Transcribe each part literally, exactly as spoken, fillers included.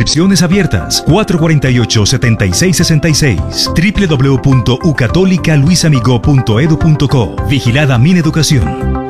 Inscripciones abiertas. cuatro cuatro ocho, setenta y seis sesenta y seis. doble u doble u doble u punto u católica luis amigo punto edu punto co. Vigilada Mineducación.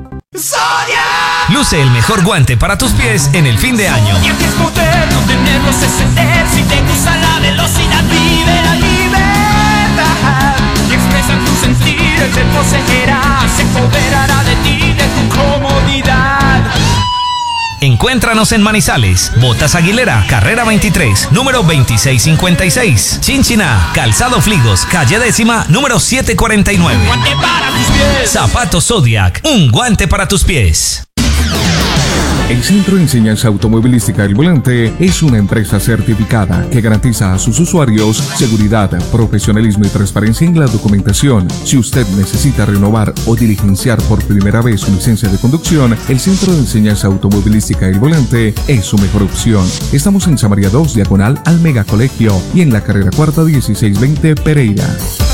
Luce el mejor guante para tus pies en el fin de año. Y aquí es moderno tenerlos extender. Si te gusta la velocidad, vive la libertad. Y expresa tu sentir, él te poseerá. Se empoderará de ti, de tu comodidad. Encuéntranos en Manizales, Botas Aguilera, Carrera veintitrés, número veintiséis cincuenta y seis. Chinchiná, Calzado Fligos, calle décima, número setecientos cuarenta y nueve. Un guante para tus pies. Zapatos Zodiac, un guante para tus pies. El Centro de Enseñanza Automovilística El Volante es una empresa certificada que garantiza a sus usuarios seguridad, profesionalismo y transparencia en la documentación. Si usted necesita renovar o diligenciar por primera vez su licencia de conducción, el Centro de Enseñanza Automovilística El Volante es su mejor opción. Estamos en Samaria dos, diagonal al Mega Colegio, y en la carrera cuarta dieciséis veinte Pereira.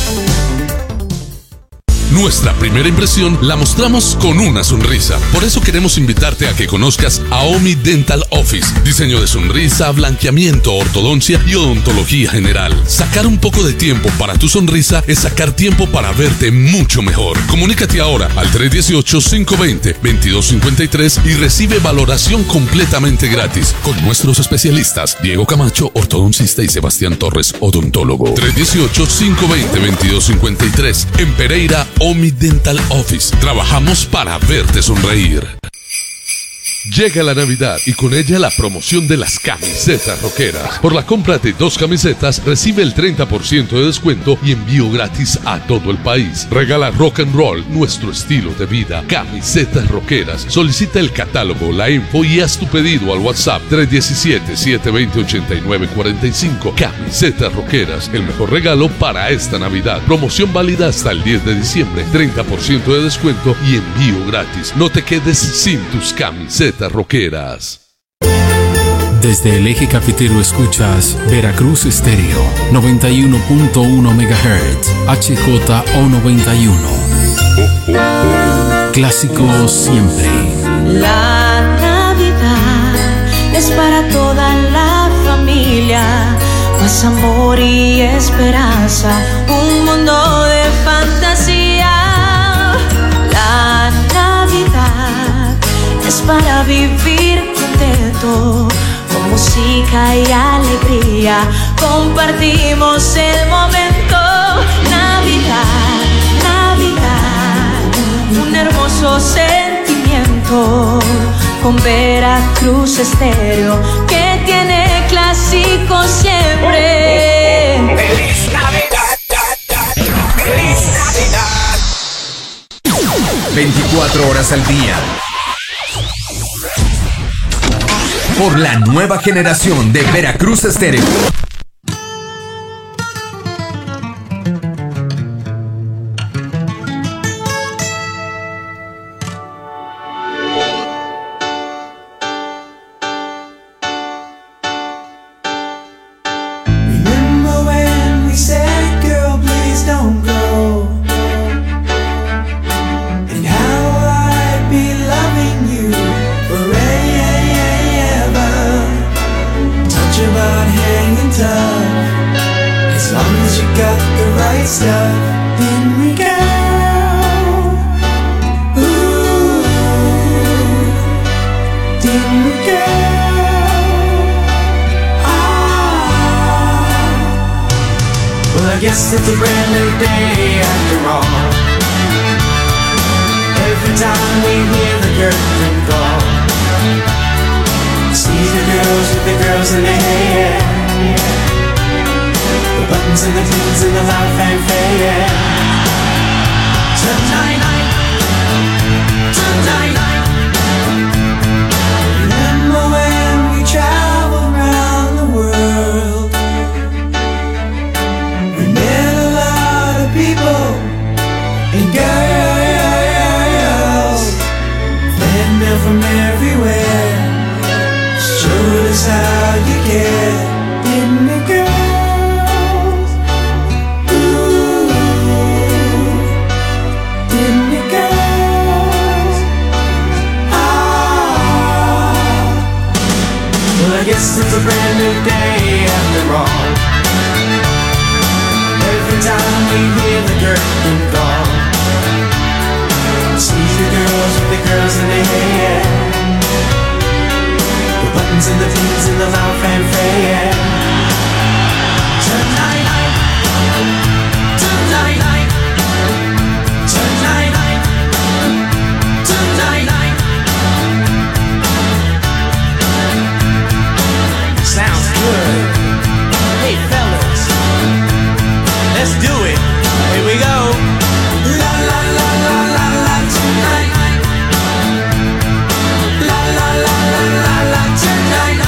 Nuestra primera impresión la mostramos con una sonrisa. Por eso queremos invitarte a que conozcas a Omi Dental Office. Diseño de sonrisa, blanqueamiento, ortodoncia y odontología general. Sacar un poco de tiempo para tu sonrisa es sacar tiempo para verte mucho mejor. Comunícate ahora al tres uno ocho, cinco dos cero, dos dos cinco tres y recibe valoración completamente gratis con nuestros especialistas Diego Camacho, ortodoncista, y Sebastián Torres, odontólogo. tres uno ocho, cinco dos cero, dos dos cinco tres. En Pereira, Omi Dental Office. Trabajamos para verte sonreír. Llega la Navidad y con ella la promoción de las camisetas rockeras. Por la compra de dos camisetas recibe el treinta por ciento de descuento y envío gratis a todo el país. Regala rock and roll, nuestro estilo de vida. Camisetas rockeras. Solicita el catálogo, la info y haz tu pedido al WhatsApp tres uno siete, siete dos cero, ocho nueve cuatro cinco. Camisetas rockeras, el mejor regalo para esta Navidad. Promoción válida hasta el diez de diciembre. treinta por ciento de descuento y envío gratis. No te quedes sin tus camisetas rockeras. Desde el eje cafetero escuchas Veracruz Estéreo noventa y uno punto uno megahertz, H J O noventa y uno. Clásico siempre. La Navidad es para toda la familia, más amor y esperanza, un mundo de fantasía. La Navidad es para vivir contento, con música y alegría, compartimos el momento. Navidad, Navidad, un hermoso sentimiento, con Veracruz Estéreo, que tiene clásico siempre. ¡Feliz Navidad! ¡Feliz Navidad! veinticuatro horas al día. Por la nueva generación de Veracruz Estéreo. It's a brand new day after all. Every time we hear the curtain call, see the girls with the girls in their hair, the buttons and the tunes and the loud fanfare. Tonight, tonight, remember when we traveled around the world? And girls, men from everywhere showed us how you care. Didn't the girls? Ooh, didn't the girls? new day after all. Every time we hear the curtain call, see the girls with the girls in their hair, the buttons and the pins and the loud fanfare. Tonight, tonight, tonight, tonight. Sounds good. Hey fellas, let's do it. Here we go. La la la la la la tonight. La la la la la la tonight.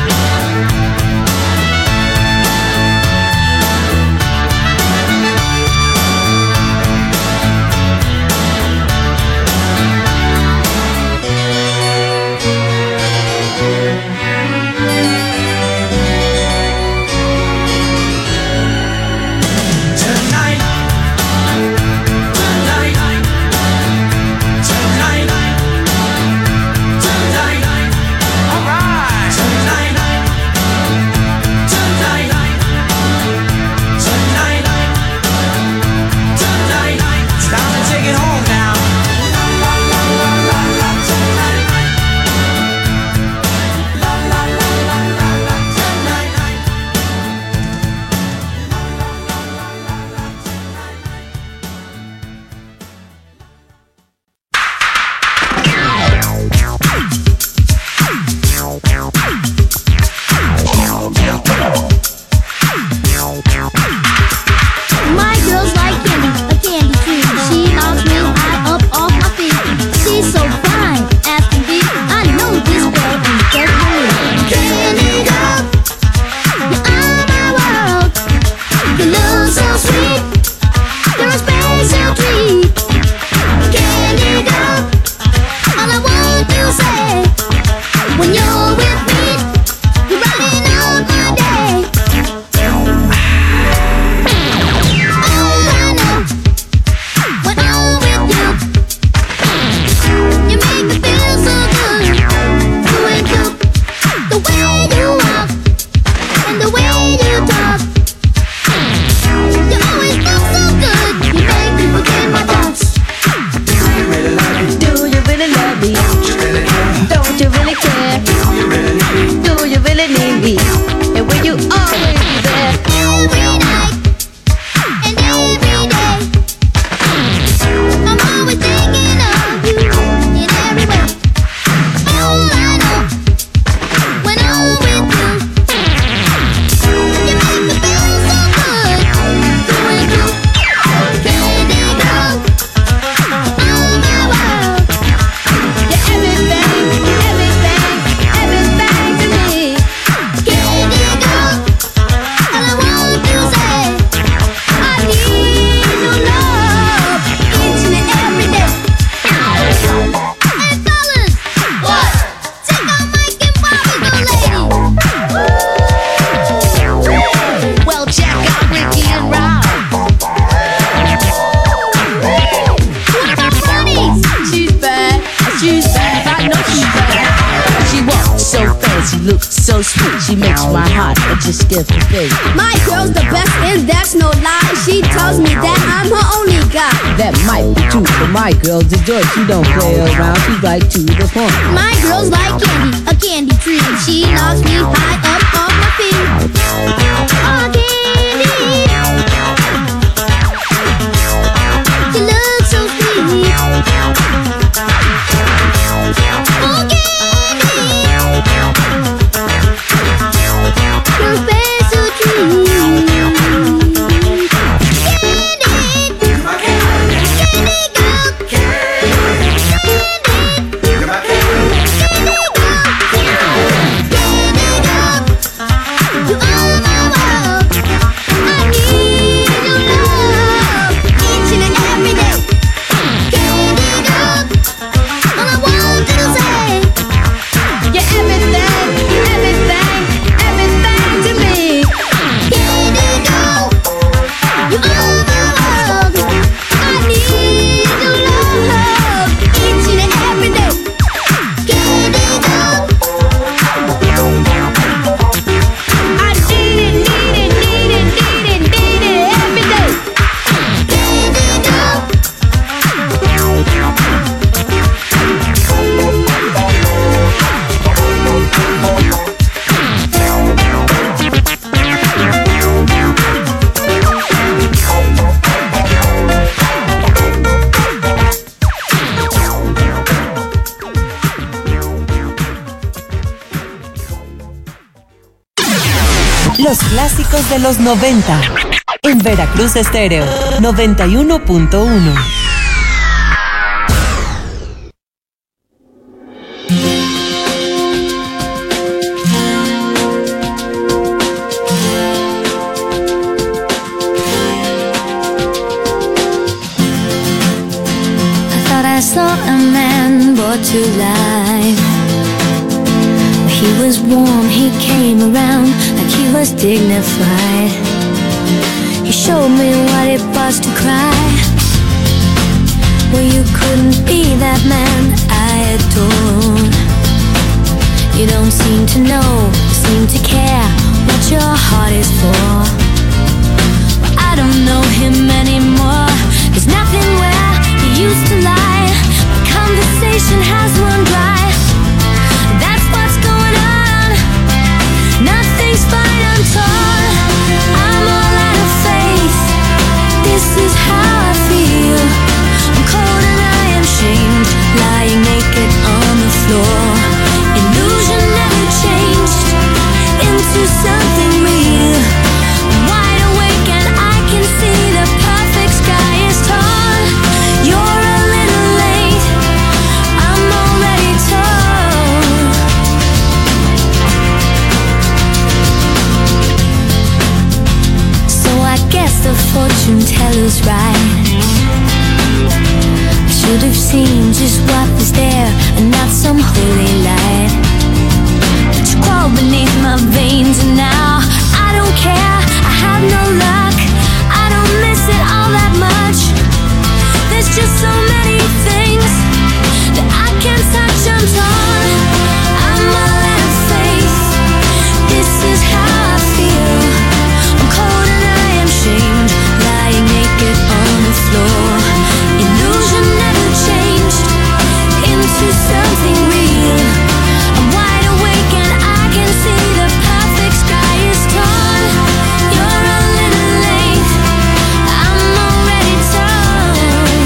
Just skip the beat. My girl's the best and that's no lie. She tells me that I'm her only guy. That might be true, but my girl's a joy. She don't play around, she's right to the point. My girl's like candy, a candy tree. She knocks me high up off my feet. Oh, candy, you look so sweet. Oh, candy, your special treat. Candy, candy girl, candy, candy girl. Los clásicos de los noventa. En Veracruz Estéreo noventa y uno punto uno. I saw a man brought to life. He was warm, he came around like he was dignified. He showed me what it was to cry. Well, you couldn't be that man I adored. You don't seem to know, seem to care what your heart is for. Well, I don't know him anymore. There's nothing where he used to lie. Conversation has run dry. That's what's going on. Nothing's fine, I'm torn. I'm all out of faith. This is how I feel. I'm cold and I am shamed, lying naked on the floor. Illusion never changed into something real. I'm wide awake and I can see the perfect sky is torn. You're a little late, I'm already torn. So I guess the fortune teller's right. I should have seen just what was there and not some holy light. But you crawl beneath my veins and now I don't care, I have no luck. I don't miss it all that much. There's just so many things that I can't touch, I'm torn. I'm all out of faith. This is how I feel. I'm cold and I am shamed, lying naked on the floor. Illusion never changed into something real. I'm wide awake and I can see the perfect sky is torn. You're a little late, I'm already torn.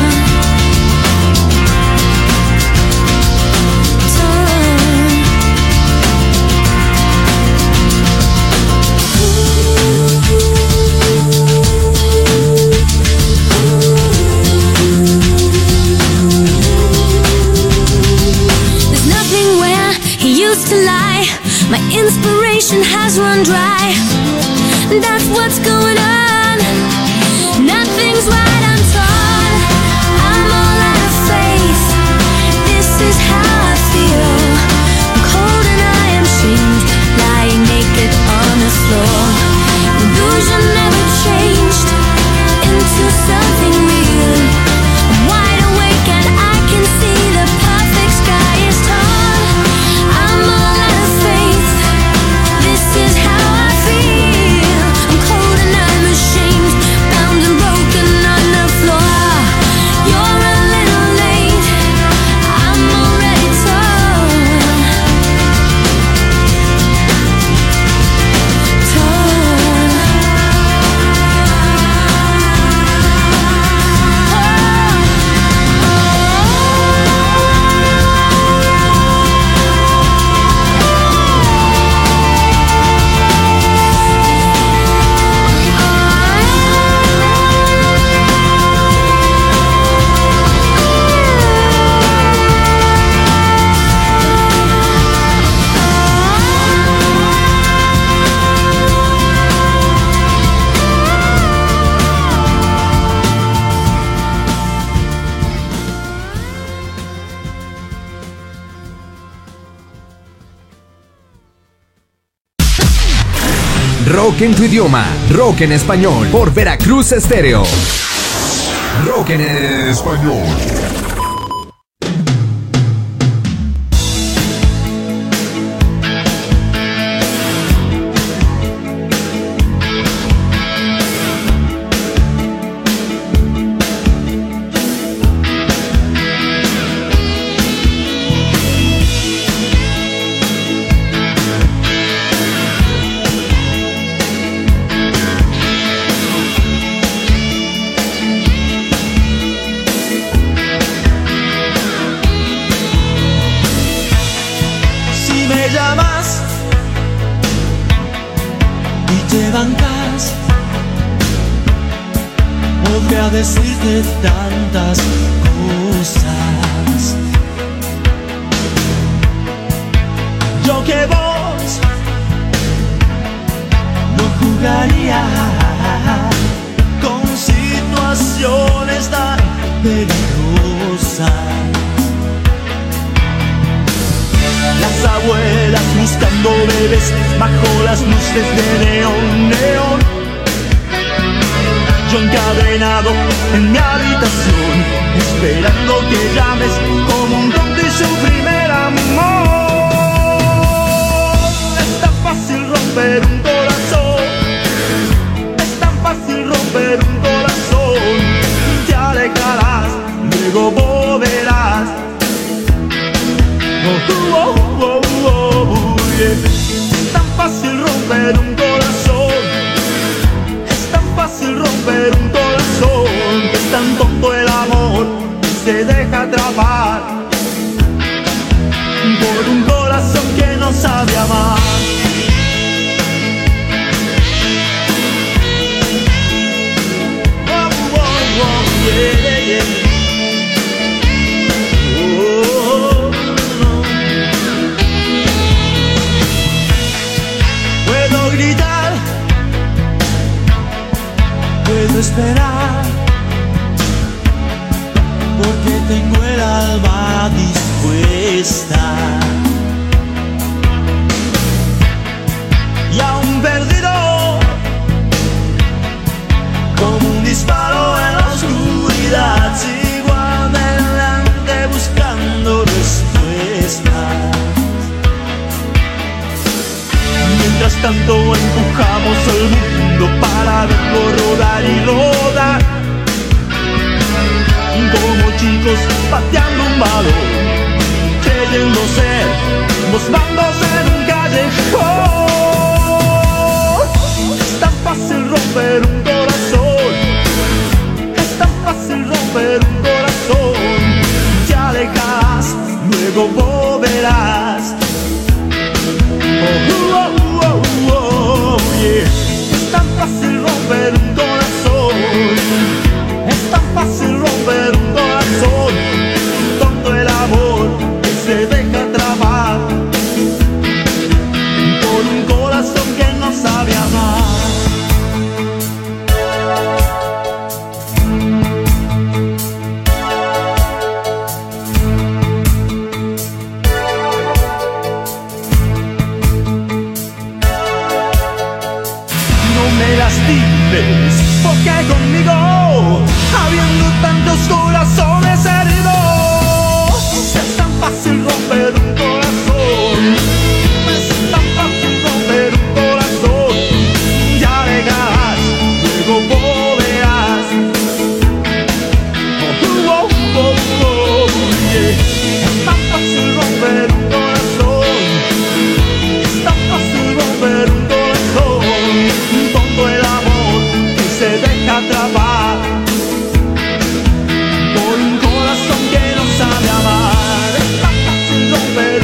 There's nothing where he used to lie. My inspiration has run dry. That's what's going on. Nothing's right, I'm torn. I'm all out of faith. This is how I feel. I'm cold and I am shamed, lying naked on the floor. Illusion never changed into something real. I'm wide awake and I can see the perfect sky is torn. I'm all out of faith. This is how I feel. I'm cold and I'm ashamed, bound and broken on the floor. You're a little late, I'm already torn. Rock en tu idioma, rock en español, por Veracruz Estéreo. Rock en español. y te bancas. Podré a decirte tantas cosas. Yo que vos no jugaría con situaciones tan peligrosas. Las abuelas buscando bebés bajo las luces de neón, neón. Yo encadenado en mi habitación, esperando que llames como un tonto y su primer amor. Es tan fácil romper un corazón, es tan fácil romper un corazón. Te alejarás, luego volverás. Oh, oh, oh, oh, oh, yeah. Es tan fácil romper un corazón, es tan fácil romper un corazón. Es tan tonto el amor que se deja atrapar por un corazón que no sabe amar. Oh, oh, oh, yeah, yeah. Gritar, puedo esperar, porque tengo el alma dispuesta. Y aún perdido, como un disparo en la oscuridad, sigo adelante buscando respuestas. Mientras tanto empujamos el mundo para verlo rodar y rodar, como chicos pateando un balón, creyendo ser los bandos en un callejón. Es tan fácil romper un corazón, es tan fácil romper un corazón. Te alejarás, luego volverás. Oh, oh, oh, oh, yeah. Es tan fácil romper un corazón, es tan fácil romper un corazón. Tonto el amor que se deja atrapar por un corazón que no sabe amar. Porque conmigo, habiendo tantos corazones heridos, es tan fácil romper un corazón, es tan fácil romper un corazón. Ya llegarás, luego volverás. Oh, oh, oh, oh, yeah. Es tan fácil romper un corazón, es tan fácil romper un corazón. Tonto el amor se deja atrapar por un corazón que no sabe amar. Es tan fácil romper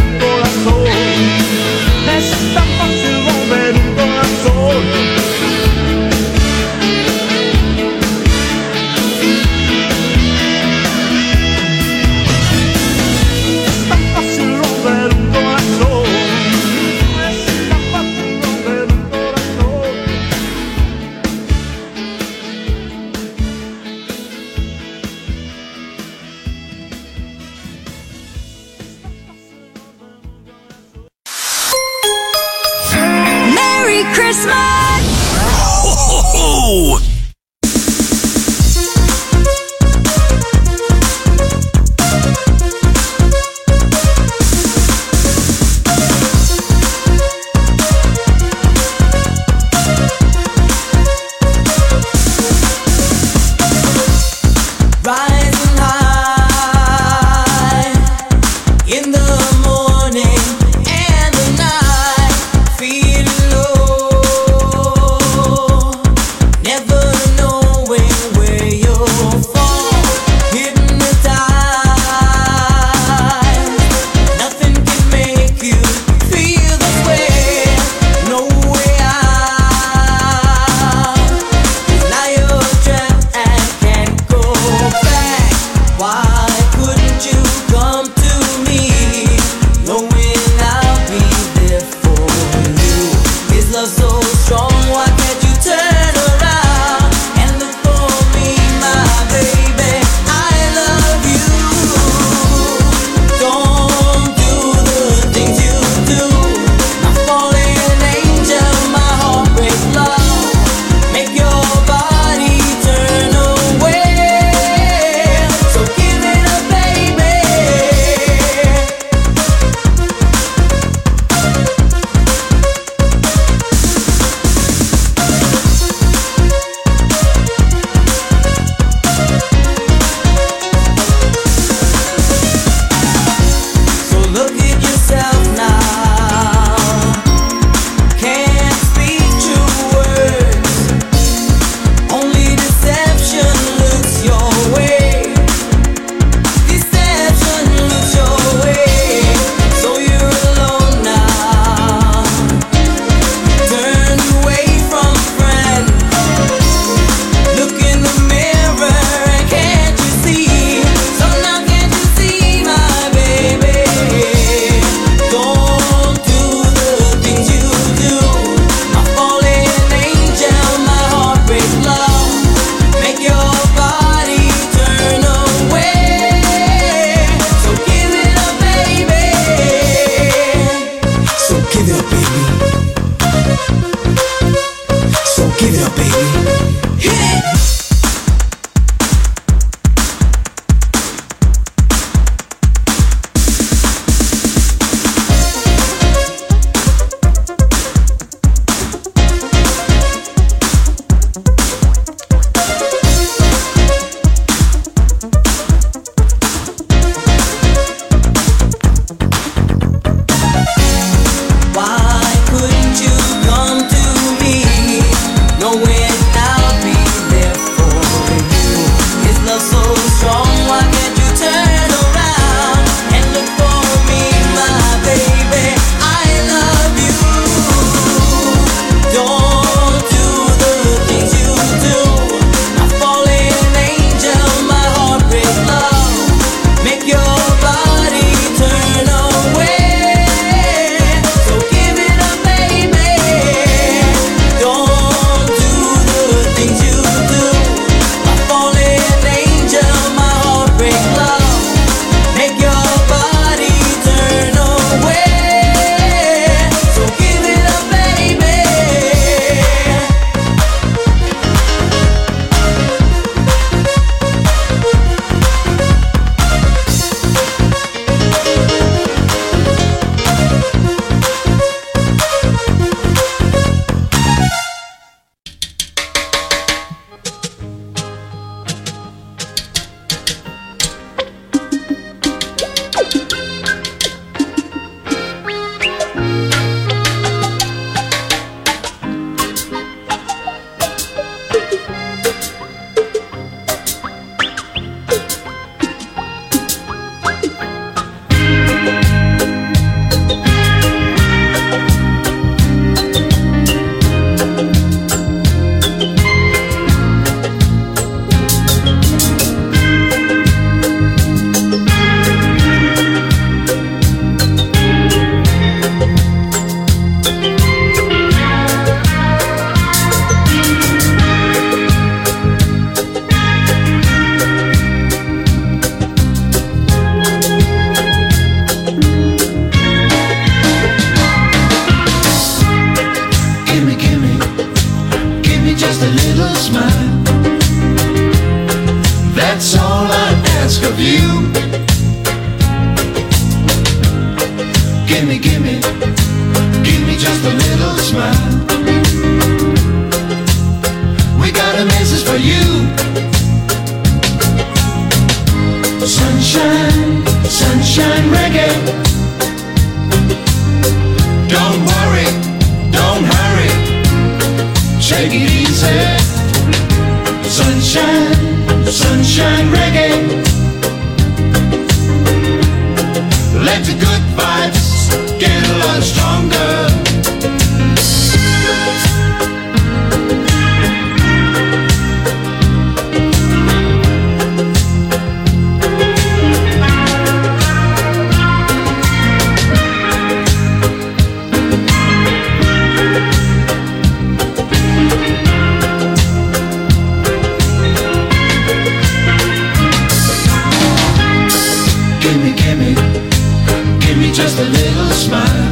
just a little smile.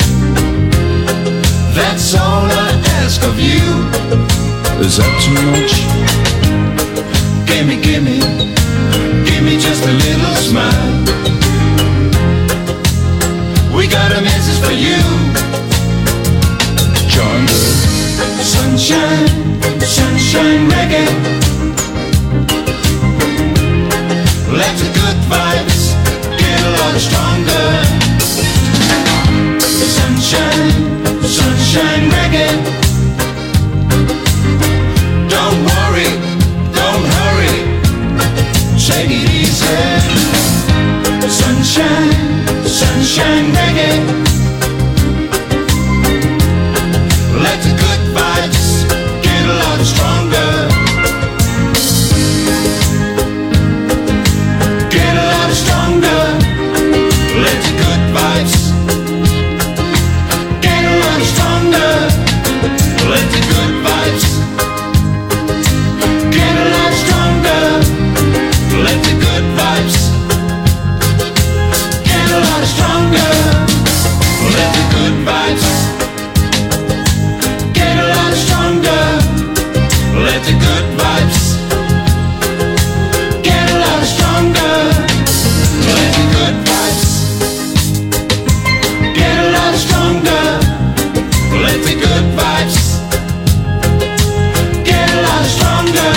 That's all I ask of you. Is that too much? Gimme, gimme, gimme just a little smile. We got a message for you. Join the sunshine, sunshine reggae. Let the good vibes get a lot stronger. Sunshine, sunshine reggae. Don't worry, don't hurry, take it easy. Sunshine, sunshine reggae. Let the good vibes get a lot stronger. Get a lot stronger. Let the good vibes get a lot stronger. Let the good vibes get a lot stronger. Let the good vibes get a lot stronger. Let the good vibes get a lot stronger. Let the good vibes get a lot stronger. Let the good vibes get a lot stronger. Let the good vibes get a lot stronger.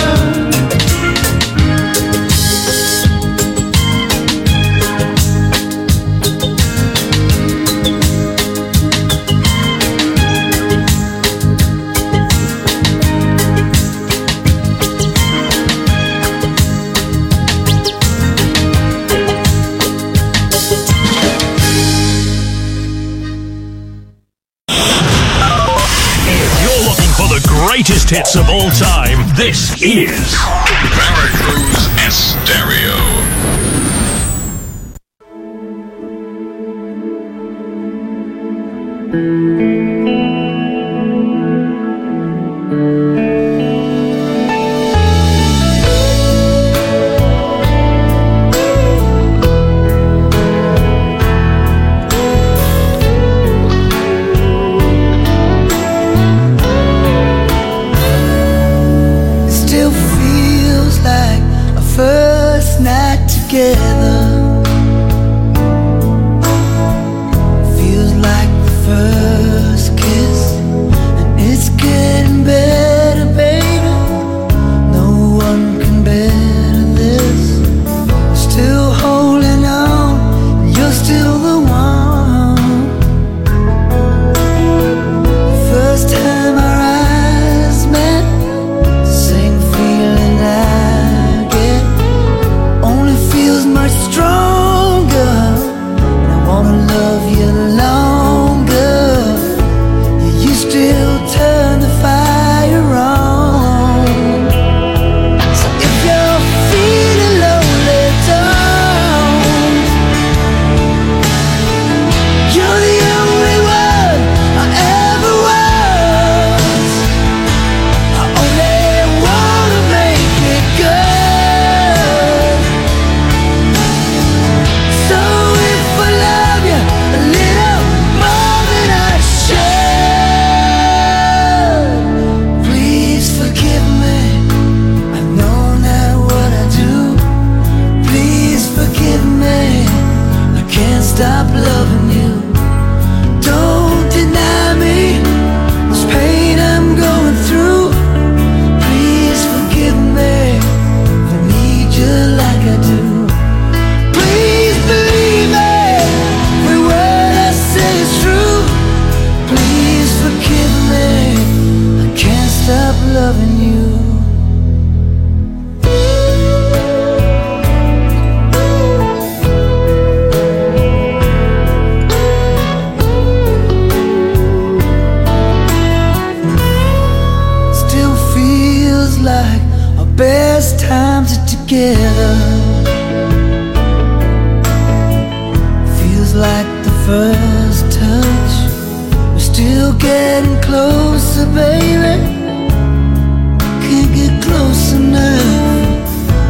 Greatest hits of all time. This is Veracruz Estéreo.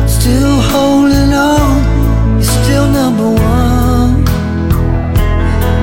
Still holding on, you're still number one.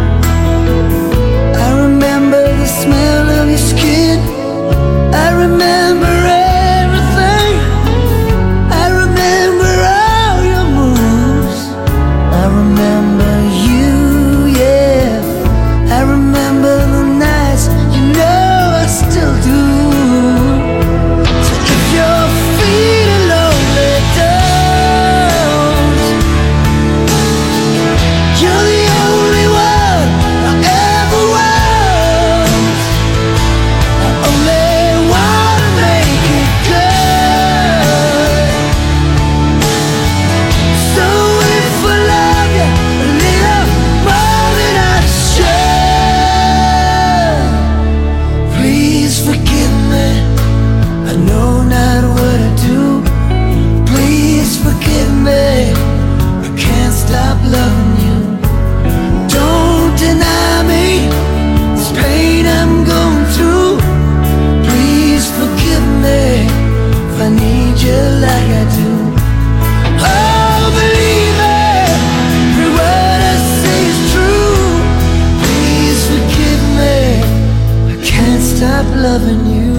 loving you.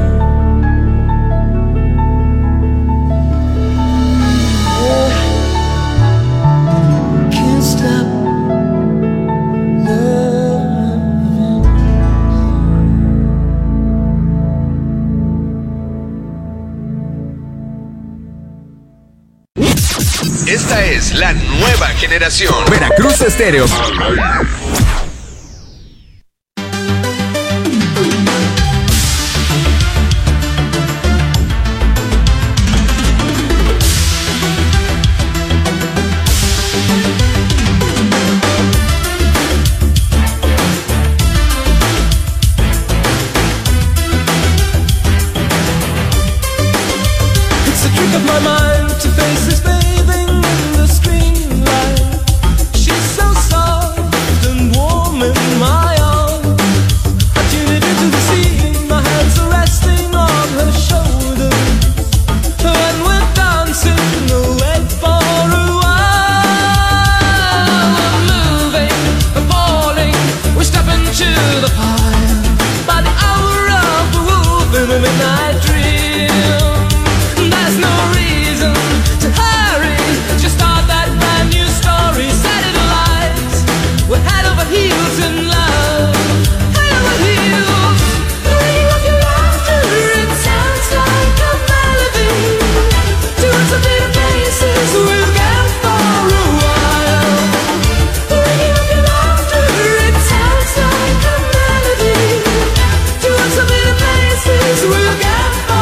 Can't stop loving. Esta es la nueva generación. Veracruz Estéreo. It's a trick of my mind to face this bathing in the screen light. She's so soft and warm in my arms. I tune it into the scene, my hands are resting on her shoulders. And we're dancing away for a while. We're moving, we're falling, we're stepping to the pile. By the hour of the wolf in a midnight dream. There's no reason to hurry. Just start that brand new story. Set it alight. We're head over heels in love. Head over heels. The ringing of your laughter, it sounds like a melody. Doing some little places we'll get for a while. The ringing of your laughter, it sounds like a melody. Doing some little places we'll get for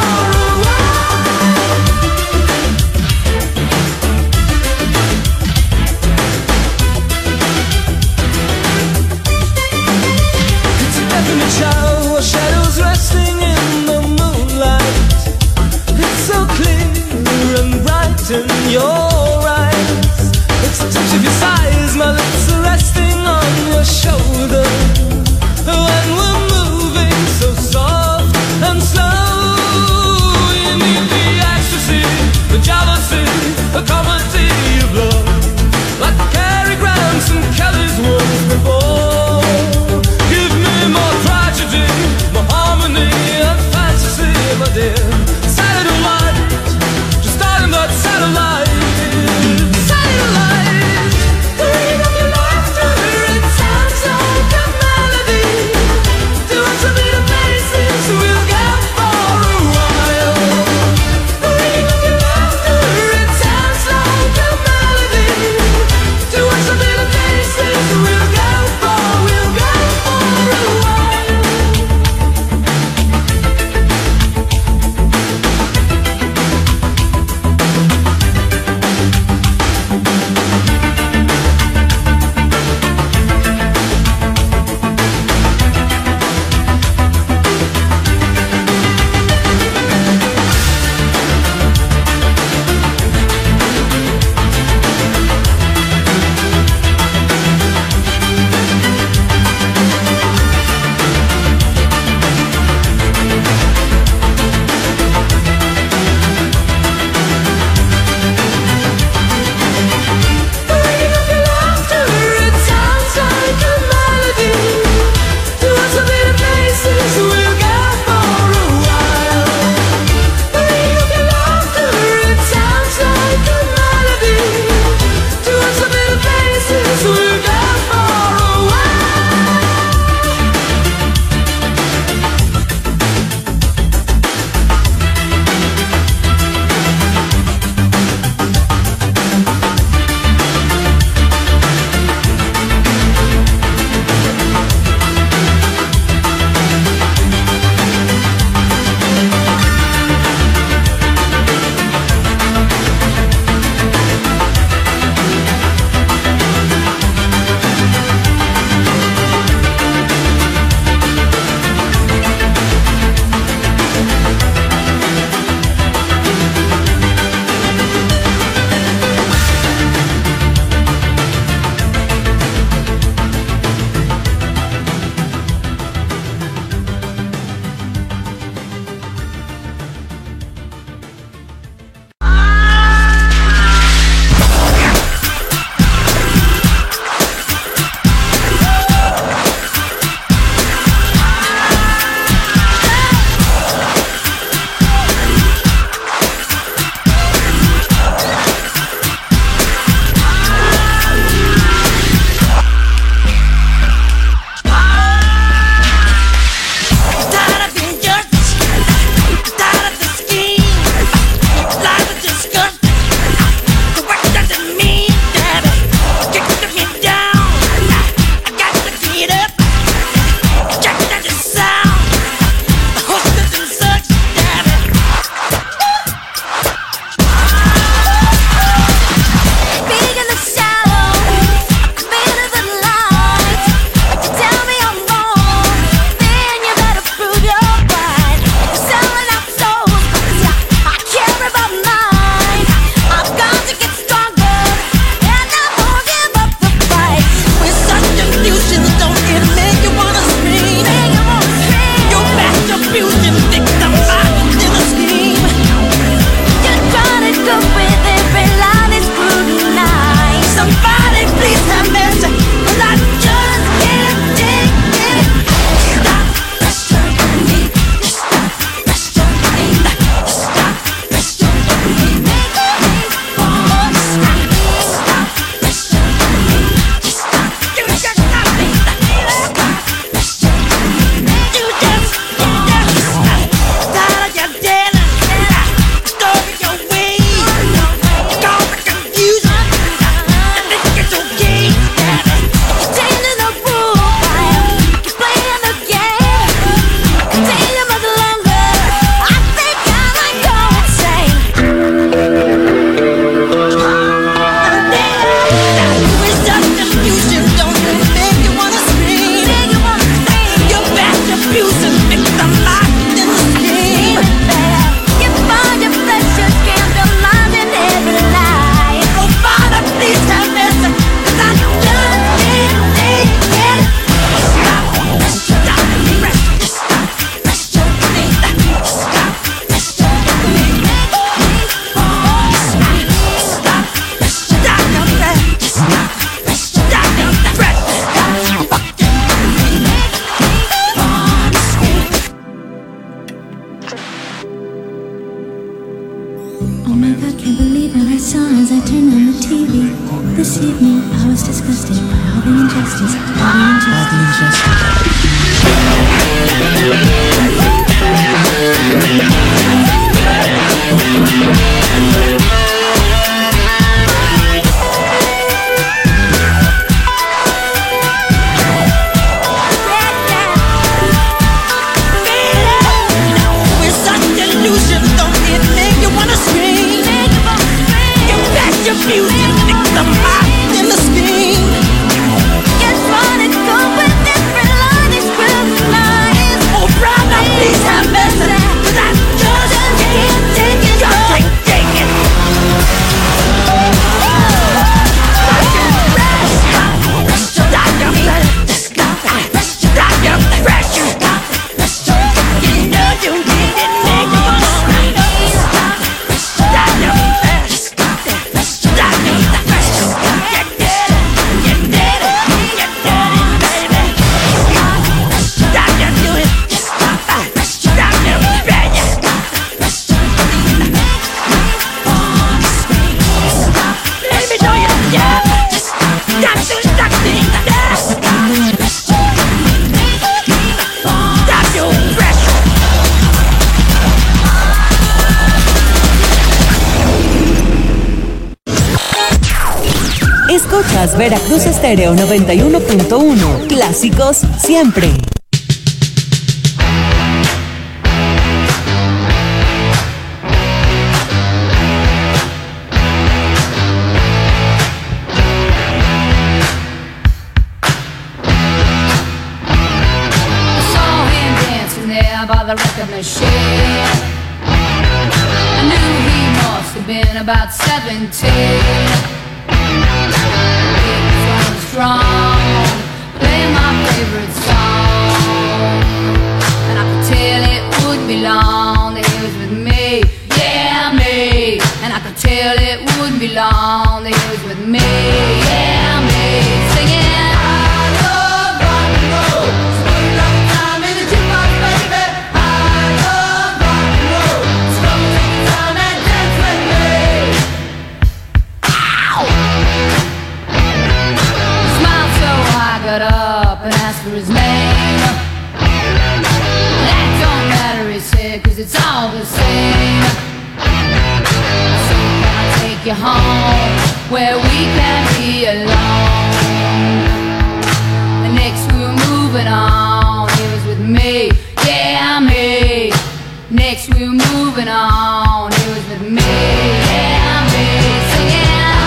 Oh my God, can't believe what I saw as I turned on the T V. This evening I was disgusted by all the injustice, all the injustice, We're such delusions, don't it make you wanna scream? You bet your music sticks the mind in the scheme. Yes, fun and go with different lines, with lines. Oh, brother, please have mercy, 'cause I just can't take it, just can't take it. Stop your pressure, stop your pressure. You know you need it, make you wanna scream. Stop your pressure, stop your pressure. Get dirty, get dirty, get dirty, baby. Stop your doing, stop your pressure. Baby, know you, yeah. Stop doing, stop doing that. Stop your pressure. Escuchas Veracruz Estéreo noventa y uno punto uno. Clásicos siempre. I saw him dancing there by the record machine. I knew he must have been about seventeen. He was strong, playing my favorite song, and I could tell it would be long that he was with me, yeah me. And I could tell it wouldn't be long that he was with me, yeah me, singing. Got up and asked for his name. That don't matter, he said, 'cause it's all the same. So can I take you home where we can be alone? And next we were moving on, he was with me, yeah me. Next we were moving on, he was with me, yeah me, singing.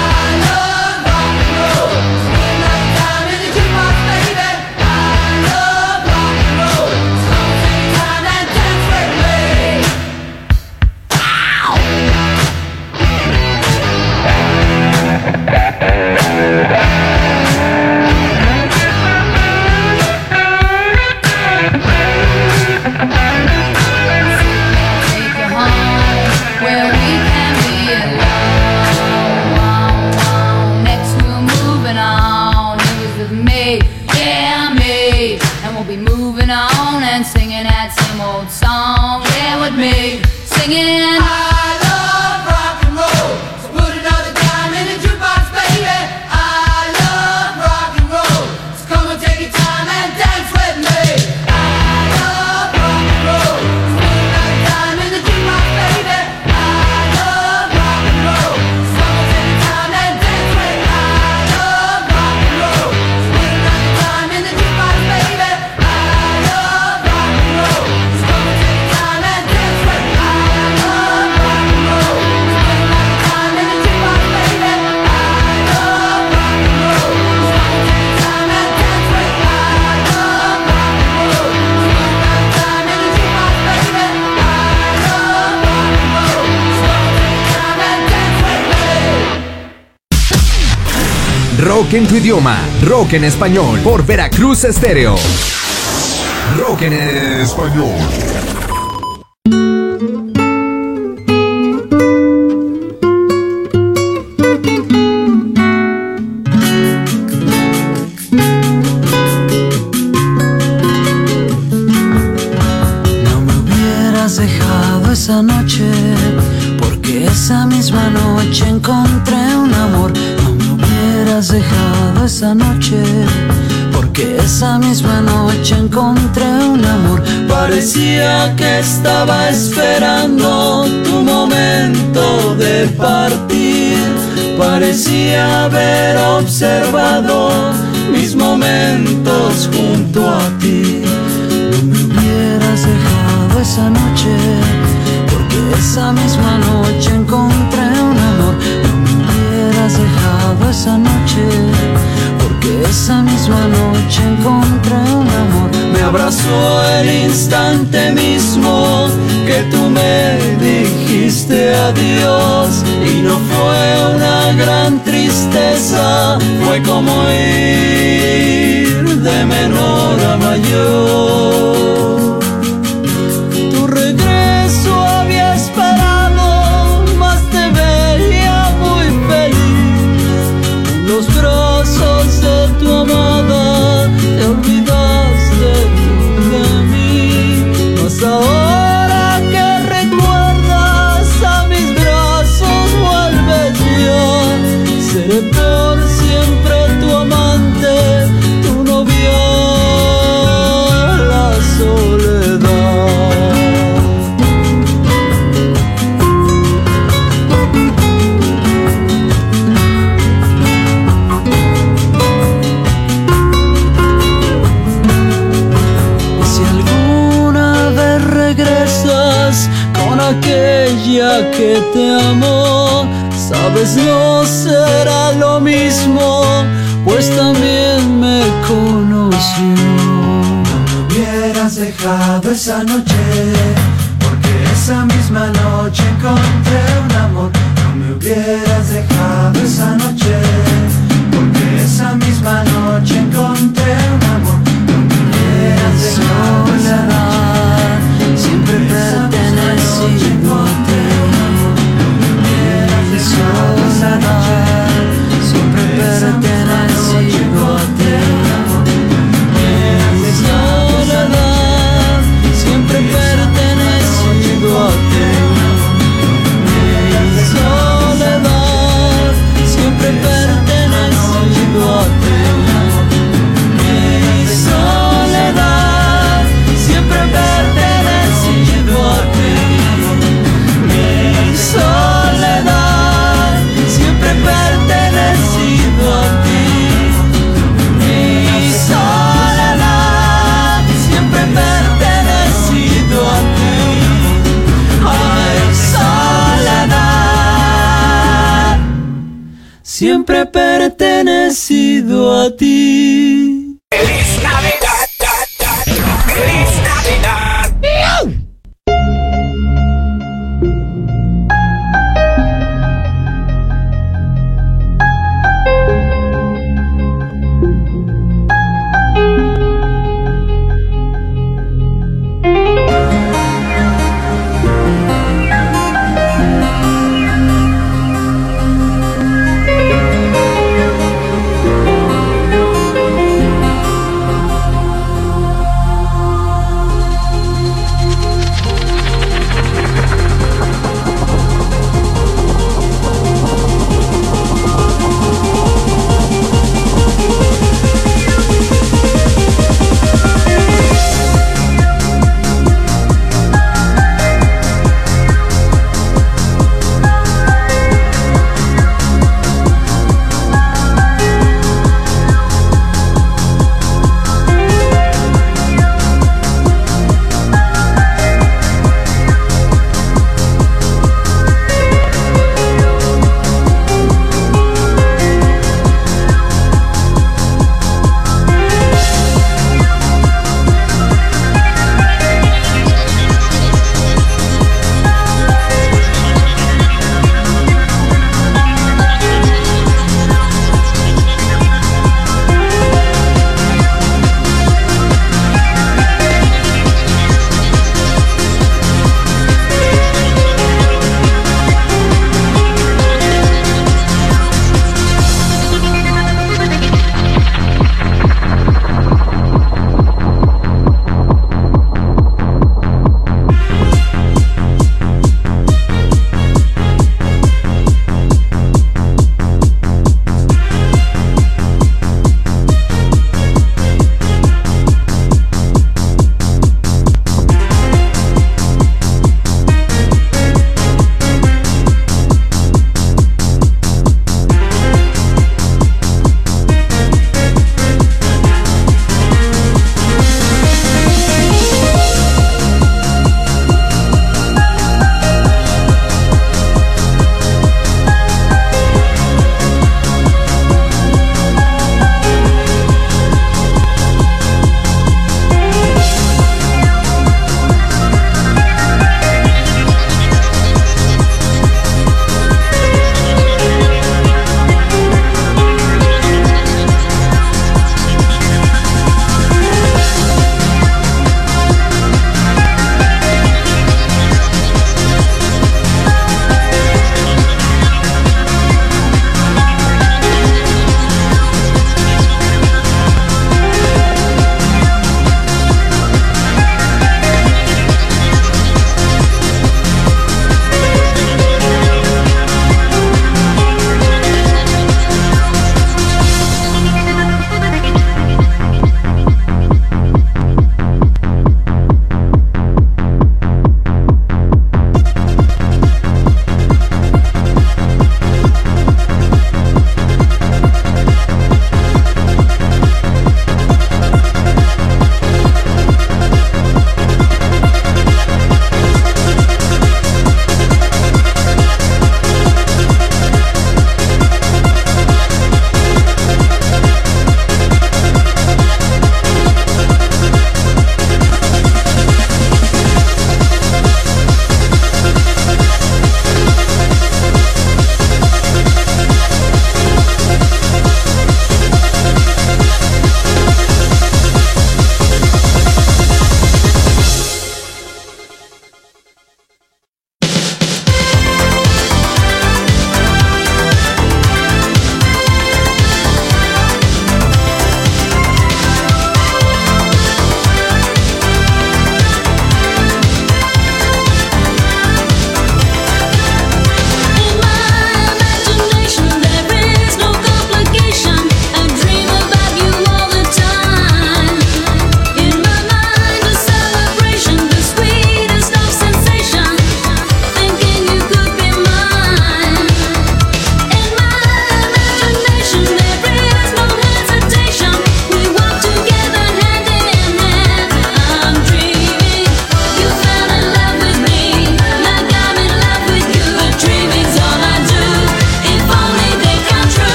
Song, yeah, with me, singing. I love rock and roll, so put another dime in the jukebox, baby. I love rock and roll, so come and take your time and dance with me. I love rock and roll, so put another dime in the jukebox, baby. I love rock and roll, so come and take your time and dance with me. I love rock and roll, so put another dime in the jukebox, baby. I love rock and roll. Rock en tu idioma, rock en español, por Veracruz Estéreo. Rock en español. No me hubieras dejado dejado esa noche, porque esa misma noche encontré un amor. No me hubieras dejado esa noche, porque esa misma noche encontré un amor. Parecía que estaba esperando tu momento de partir, parecía haber observado mis momentos junto a ti. No me hubieras dejado esa noche, porque esa misma noche encontré un amor. No me hubieras dejado esa noche, porque esa misma noche encontré un amor. Me abrazó el instante mismo que tú me dijiste adiós, y no fue una gran tristeza, fue como ir de menor a mayor. Tu regreso había esperado, mas te veía muy feliz en los brazos de tu amada. Te olvidaste tú de mí, mas ahora que recuerdas a mis brazos vuelves ya. Seré por siempre tu amante, tu novia, la soledad. Si alguna vez regresas con aquella que te amó, sabes, no será lo mismo, pues también me conoció. No me hubieras dejado esa noche, porque esa misma noche encontré un amor. No me hubieras dejado esa noche, porque esa misma noche encontré un amor. No me hubieras dejado esa noche, siempre pertenecido a ti. Soledad, siempre pertenecido a ti. Soledad, siempre pertenecido a ti. Soledad, siempre pertenecido a ti. Soledad, siempre pertenecido a ti. Soledad, siempre pertenecido a ti. Mi soledad, siempre pertenecido a ti. Ay, soledad, siempre pertenecido a ti. ¡Feliz Navidad! ¡Feliz Navidad!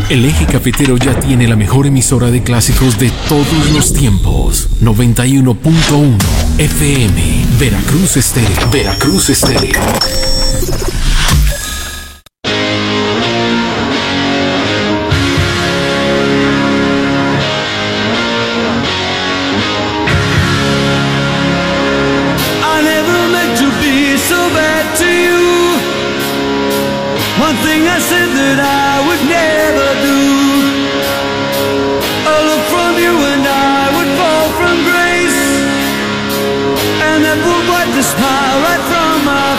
El Eje Cafetero ya tiene la mejor emisora de clásicos de todos los tiempos. noventa y uno punto uno F M. Veracruz Estéreo. Veracruz Estéreo. One thing I said that I would never do. A look from you and I would fall from grace, and that would wipe the smile right from my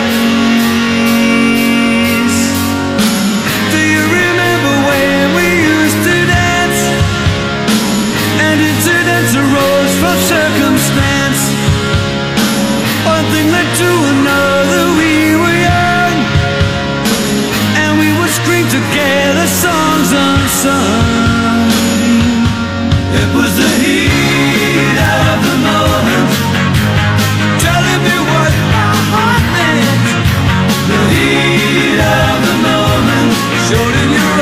face. Do you remember when we used to dance, and incidents arose from circumstance? One thing led to another, we were young, and we would scream together songs unsung. It was the heat of the moment, telling me what my heart meant. The heat of the moment showed in your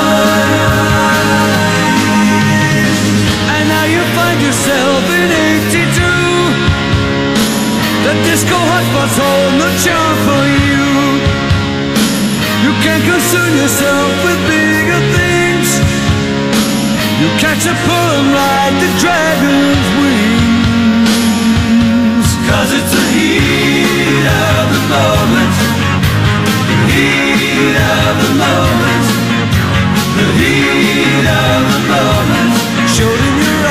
eyes, and now you find yourself in eighty-two. The disco hotspots hold no charm for you. You can't concern yourself with bigger things. You catch a poem like the dragon's wings. Cause it's the heat of the moment, the heat of the moment, the heat of the moment showed in your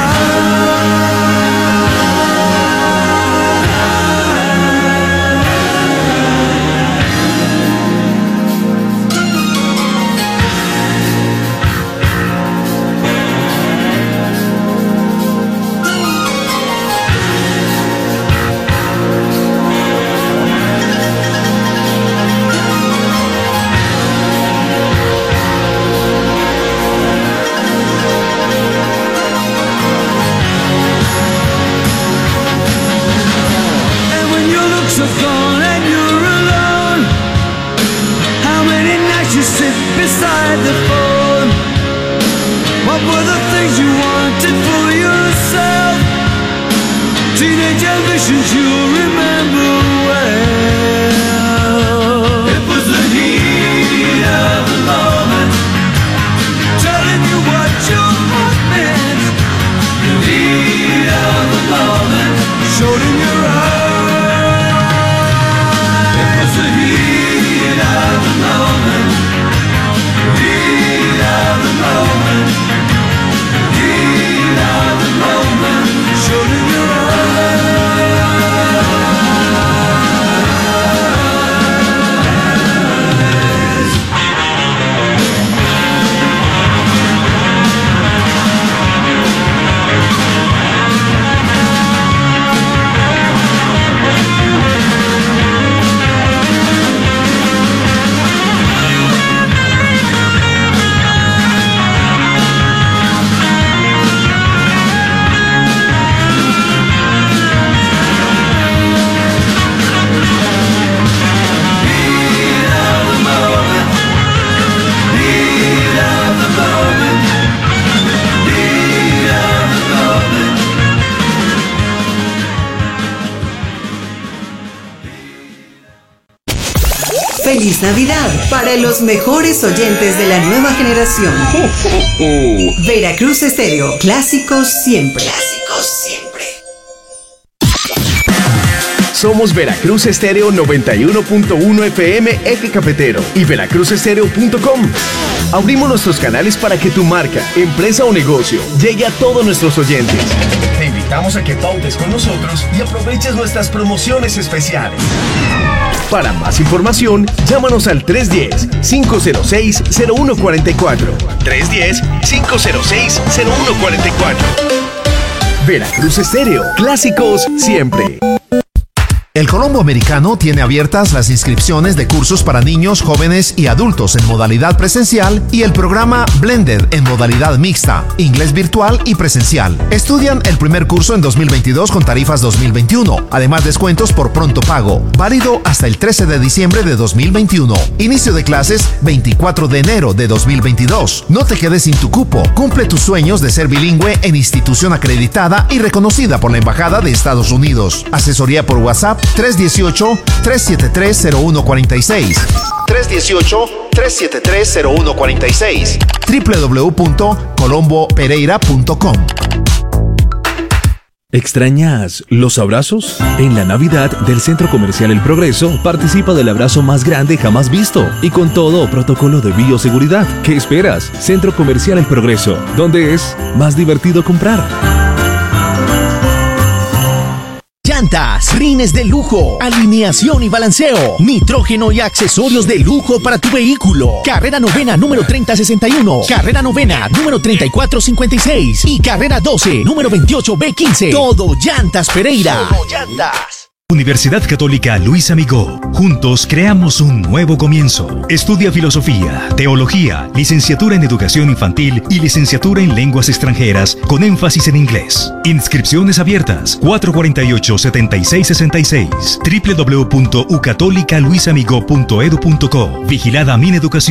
beside the phone. What were the things you wanted for yourself? Teenage ambitions you remember well. It was the heat of the moment, telling you what your heart meant. The heat of the moment showed in your eyes. It was the heat of the moment, heat of the moment, heat of the moment, showed in your eyes. Feliz Navidad para los mejores oyentes de la nueva generación. Veracruz Estéreo, clásicos siempre. Clásicos siempre. Somos Veracruz Estéreo noventa y uno punto uno F M Eje Cafetero y veracruz estéreo punto com. Abrimos nuestros canales para que tu marca, empresa o negocio llegue a todos nuestros oyentes. Te invitamos a que pautes con nosotros y aproveches nuestras promociones especiales. Para más información, llámanos al tres uno cero, cinco cero seis, cero uno cuatro cuatro. tres uno cero, cinco cero seis, cero uno cuatro cuatro. Veracruz Estéreo, clásicos siempre. El Colombo Americano tiene abiertas las inscripciones de cursos para niños, jóvenes y adultos en modalidad presencial y el programa Blended en modalidad mixta, inglés virtual y presencial. Estudian el primer curso en dos mil veintidós con tarifas dos mil veintiuno, además descuentos por pronto pago, válido hasta el trece de diciembre de dos mil veintiuno. Inicio de clases veinticuatro de enero de dos mil veintidós. No te quedes sin tu cupo. Cumple tus sueños de ser bilingüe en institución acreditada y reconocida por la Embajada de Estados Unidos. Asesoría por WhatsApp tres uno ocho, tres siete tres, cero uno cuatro seis. tres uno ocho, tres siete tres, cero uno cuatro seis. doble u doble u doble u punto colombo pereira punto com. ¿Extrañas los abrazos? En la Navidad del Centro Comercial El Progreso participa del abrazo más grande jamás visto y con todo protocolo de bioseguridad. ¿Qué esperas? Centro Comercial El Progreso, donde es más divertido comprar. Llantas, rines de lujo, alineación y balanceo, nitrógeno y accesorios de lujo para tu vehículo. Carrera novena número treinta sesenta y uno, carrera novena número treinta y cuatro cincuenta y seis y carrera doce número veintiocho B quince. Todo Llantas Pereira. Todo Llantas. Universidad Católica Luis Amigó. Juntos creamos un nuevo comienzo. Estudia filosofía, teología, licenciatura en educación infantil y licenciatura en lenguas extranjeras con énfasis en inglés. Inscripciones abiertas cuatro cuatro ocho, siete seis seis seis. doble u doble u doble u punto u católica luis amigó punto edu punto co. Vigilada Mineducación.